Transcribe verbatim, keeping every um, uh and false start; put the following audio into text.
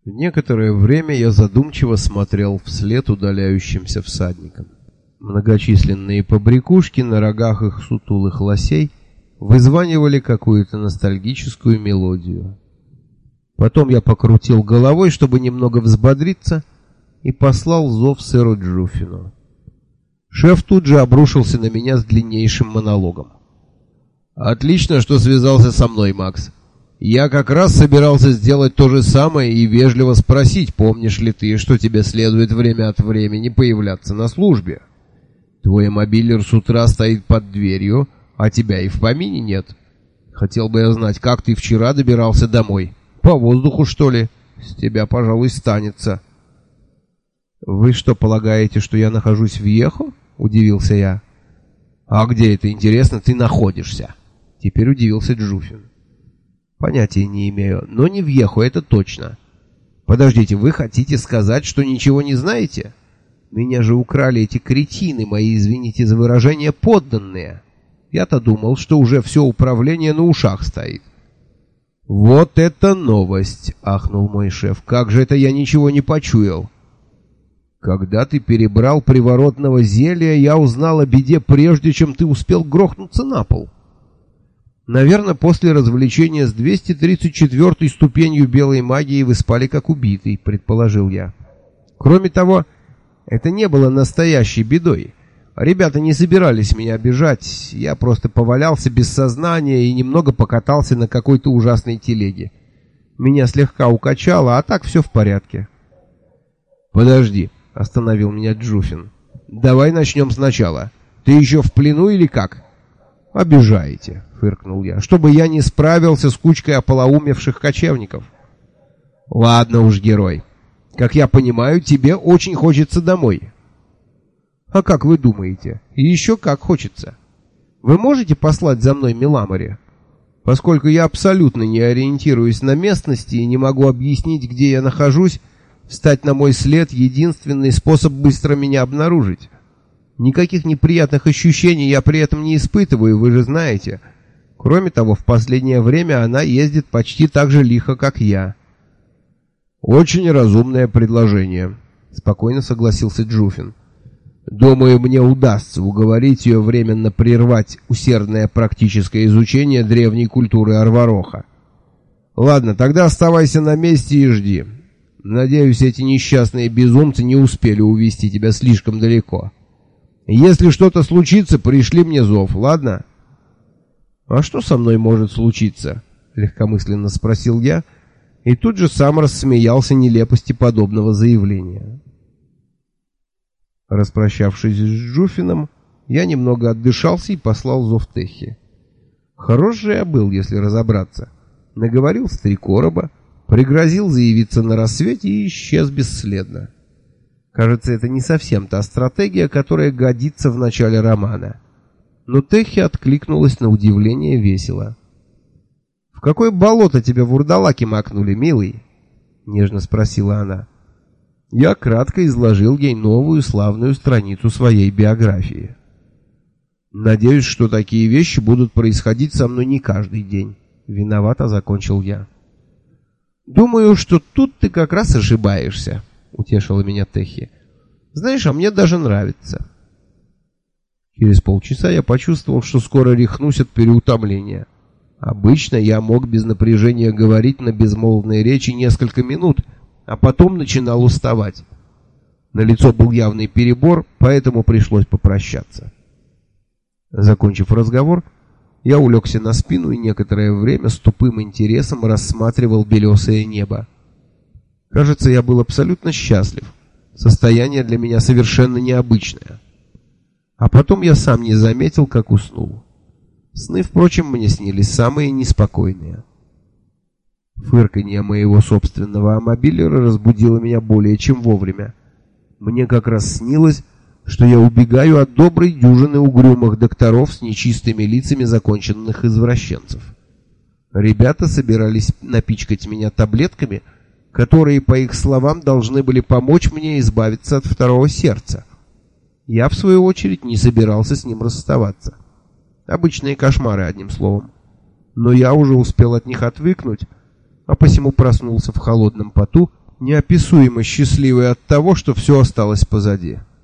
Некоторое время я задумчиво смотрел вслед удаляющимся всадникам. Многочисленные побрякушки на рогах их сутулых лосей вызванивали какую-то ностальгическую мелодию. Потом я покрутил головой, чтобы немного взбодриться, и послал зов сэру Джуффину. Шеф тут же обрушился на меня с длиннейшим монологом. «Отлично, что связался со мной, Макс. Я как раз собирался сделать то же самое и вежливо спросить, помнишь ли ты, что тебе следует время от времени появляться на службе. Твой мобилер с утра стоит под дверью, а тебя и в помине нет. Хотел бы я знать, как ты вчера добирался домой. По воздуху, что ли? С тебя, пожалуй, станется». «Вы что, полагаете, что я нахожусь в Йехо?» — удивился я. «А где это, интересно, ты находишься?» — теперь удивился Джуффин. «Понятия не имею, но не в Йехо, это точно. Подождите, вы хотите сказать, что ничего не знаете? Меня же украли эти кретины, мои, извините за выражение, подданные. Я-то думал, что уже все управление на ушах стоит». «Вот это новость!» — ахнул мой шеф. «Как же это я ничего не почуял?» «Когда ты перебрал приворотного зелья, я узнал о беде, прежде чем ты успел грохнуться на пол. Наверное, после развлечения с двести тридцать четвёртой ступенью белой магии вы спали как убитый», — предположил я. «Кроме того, это не было настоящей бедой. Ребята не собирались меня обижать, я просто повалялся без сознания и немного покатался на какой-то ужасной телеге. Меня слегка укачало, а так все в порядке». «Подожди», — остановил меня Джуффин. «Давай начнем сначала. Ты еще в плену или как?» «Обижаете», — фыркнул я, — «чтобы я не справился с кучкой ополоумевших кочевников». «Ладно уж, герой. Как я понимаю, тебе очень хочется домой». «А как вы думаете? И еще как хочется. Вы можете послать за мной Миламори? Поскольку я абсолютно не ориентируюсь на местности и не могу объяснить, где я нахожусь, встать на мой след — единственный способ быстро меня обнаружить. Никаких неприятных ощущений я при этом не испытываю, вы же знаете. Кроме того, в последнее время она ездит почти так же лихо, как я». «Очень разумное предложение», — спокойно согласился Джуффин. «Думаю, мне удастся уговорить ее временно прервать усердное практическое изучение древней культуры Арвароха. Ладно, тогда оставайся на месте и жди. Надеюсь, эти несчастные безумцы не успели увести тебя слишком далеко. Если что-то случится, пришли мне зов, ладно?» «А что со мной может случиться?» — легкомысленно спросил я, и тут же сам рассмеялся нелепости подобного заявления. Распрощавшись с Джуффином, я немного отдышался и послал зов Техи. Хорош же я был, если разобраться. Наговорил с три короба, пригрозил заявиться на рассвете и исчез бесследно. Кажется, это не совсем та стратегия, которая годится в начале романа. Но Техи откликнулась на удивление весело. «В какое болото тебя вурдалаки макнули, милый?» — нежно спросила она. Я кратко изложил ей новую славную страницу своей биографии. «Надеюсь, что такие вещи будут происходить со мной не каждый день», — виновато закончил я. «Думаю, что тут ты как раз ошибаешься», — утешила меня Техи. «Знаешь, а мне даже нравится». Через полчаса я почувствовал, что скоро рехнусь от переутомления. Обычно я мог без напряжения говорить на безмолвной речи несколько минут, а потом начинал уставать. На лицо был явный перебор, поэтому пришлось попрощаться. Закончив разговор, я улегся на спину и некоторое время с тупым интересом рассматривал белесое небо. Кажется, я был абсолютно счастлив. Состояние для меня совершенно необычное. А потом я сам не заметил, как уснул. Сны, впрочем, мне снились самые неспокойные. Фырканье моего собственного мобилера разбудило меня более чем вовремя. Мне как раз снилось, что я убегаю от доброй дюжины угрюмых докторов с нечистыми лицами законченных извращенцев. Ребята собирались напичкать меня таблетками, которые, по их словам, должны были помочь мне избавиться от второго сердца. Я, в свою очередь, не собирался с ним расставаться. Обычные кошмары, одним словом. Но я уже успел от них отвыкнуть, а посему проснулся в холодном поту неописуемо счастливый от того, что все осталось позади.